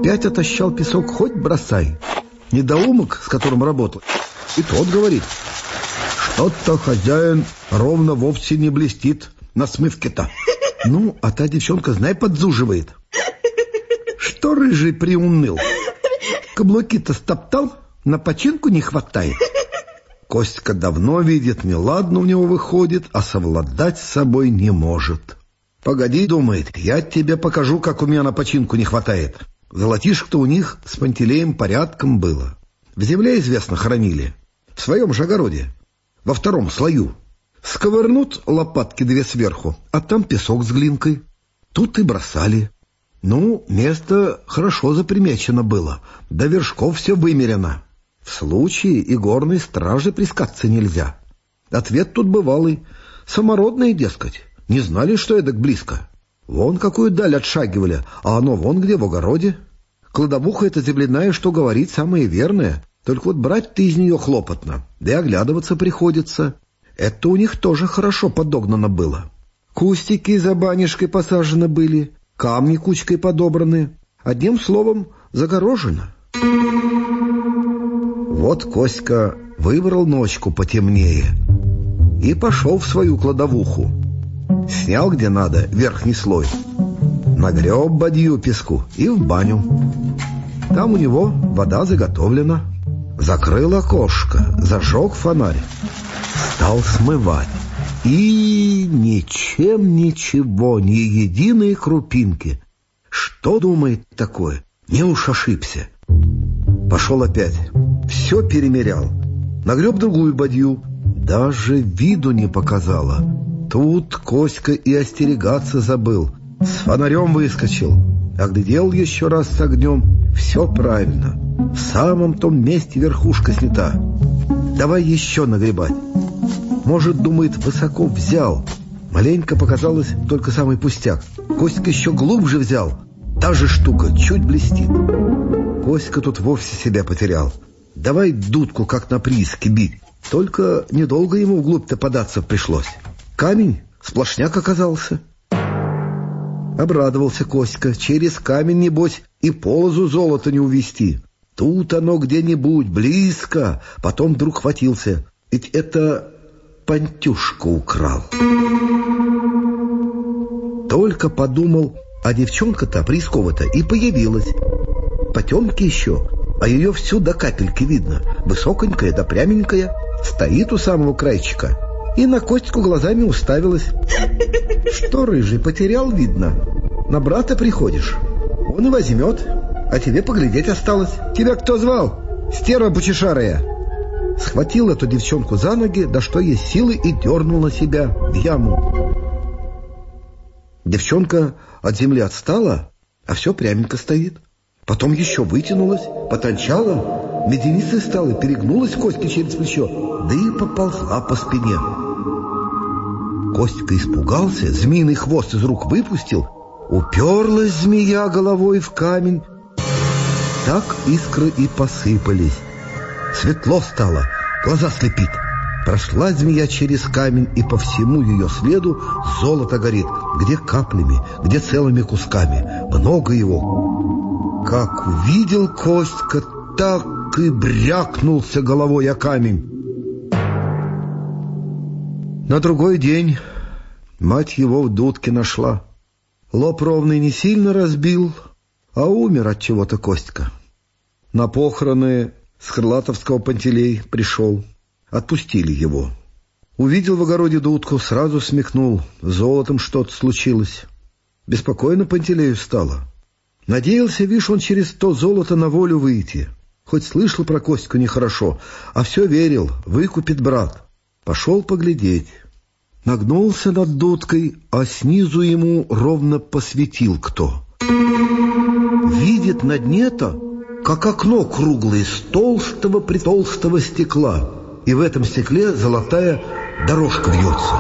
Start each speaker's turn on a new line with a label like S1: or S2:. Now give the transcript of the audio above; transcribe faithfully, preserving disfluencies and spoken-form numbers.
S1: Опять отощал песок, хоть бросай. Недоумок, с которым работал, и тот говорит: что-то хозяин ровно вовсе не блестит на смывке-то. Ну, а та девчонка, знай, подзуживает. Что рыжий приуныл? Каблуки-то стоптал, на починку не хватает. Костька давно видит, неладно у него выходит, а совладать с собой не может. Погоди, думает, я тебе покажу, как у меня на починку не хватает. Золотишко-то у них с Пантелеем порядком было. В земле, известно, хранили. В своем же огороде. Во втором слою. Сковырнут лопатки две сверху, а там песок с глинкой. Тут и бросали. Ну, место хорошо запримечено было. До вершков все вымерено. В случае и горной стражи прискаться нельзя. Ответ тут бывалый. Самородные, дескать. Не знали, что эдак близко. Вон какую даль отшагивали, а оно вон где, в огороде. Кладовуха эта земляная, что говорит, самое верное. Только вот брать-то из нее хлопотно, да и оглядываться приходится. Это у них тоже хорошо подогнано было. Кустики за банишкой посажены были, камни кучкой подобраны. Одним словом, загорожено. Вот Коська выбрал ночку потемнее и пошел в свою кладовуху. Снял где надо верхний слой, нагреб бадью песку и в баню. Там у него вода заготовлена. Закрыл окошко, зажег фонарь, стал смывать. И ничем ничего, ни единой крупинки. Что думает такое? Не уж ошибся. Пошел опять, все перемерял, нагреб другую бадью, даже виду не показала. Тут Коська и остерегаться забыл. С фонарем выскочил, оглядел еще раз с огнем. Все правильно, в самом том месте верхушка снята. Давай еще нагребать. Может, думает, высоко взял. Маленько показалось только самый пустяк. Коська еще глубже взял. Та же штука чуть блестит. Коська тут вовсе себя потерял. Давай дудку, как на прииске, бить. Только недолго ему вглубь-то податься пришлось. Камень сплошняк оказался. Обрадовался Коська. Через камень, небось, и полозу золота не увести. Тут оно где-нибудь, близко. Потом вдруг хватился. Ведь это Пантюшка украл. Только подумал, а девчонка-то, Прискова-то, и появилась. Потемки еще, а ее всю до капельки видно. Высоконькая да пряменькая. Стоит у самого крайчика и на Костьку глазами уставилась. Что, рыжий, потерял, видно? На брата приходишь? Он и возьмет, а тебе поглядеть осталось. Тебя кто звал? Стерва бучешарая. Схватил эту девчонку за ноги, да что есть силы, и дернул на себя в яму. Девчонка от земли отстала, а все пряменько стоит. Потом еще вытянулась, потончала, меденицей стала, перегнулась Костьке через плечо, да и поползла по спине. Костька испугался, змеиный хвост из рук выпустил, уперлась змея головой в камень. Так искры и посыпались. Светло стало, глаза слепит. Прошла змея через камень, и по всему ее следу золото горит, где каплями, где целыми кусками. Много его. Как увидел Костька, так и брякнулся головой о камень. На другой день мать его в дудке нашла. Лоб ровный не сильно разбил, а умер от чего-то Костька. На похороны с Хрлатовского Пантелей пришел. Отпустили его. Увидел в огороде дудку, сразу смекнул. С золотом что-то случилось. Беспокойно Пантелею стало. Надеялся, вишь, он через то золото на волю выйти. Хоть слышал про Костьку нехорошо, а все верил, выкупит брат. Пошел поглядеть. Нагнулся над дудкой, а снизу ему ровно посветил кто. Видит на дне-то, как окно круглое из толстого-притолстого стекла, и в этом стекле золотая дорожка вьется.